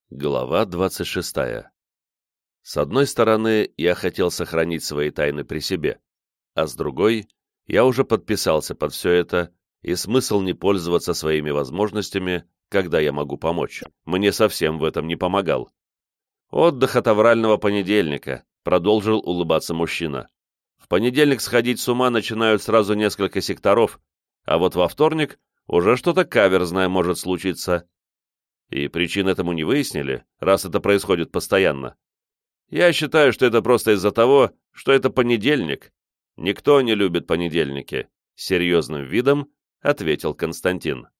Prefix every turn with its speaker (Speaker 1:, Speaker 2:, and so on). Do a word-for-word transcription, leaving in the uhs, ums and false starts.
Speaker 1: Глава двадцать шестая. С одной стороны, я хотел сохранить свои тайны при себе, а с другой, я уже подписался под все это, и смысл не пользоваться своими возможностями, когда я могу помочь, мне совсем в этом не помогал. «Отдых от аврального понедельника», — продолжил улыбаться мужчина. «В понедельник сходить с ума начинают сразу несколько секторов, а вот во вторник уже что-то каверзное может случиться». И причин этому не выяснили, раз это происходит постоянно. Я считаю, что это просто из-за того, что это понедельник. Никто не любит понедельники, — серьезным видом ответил Константин.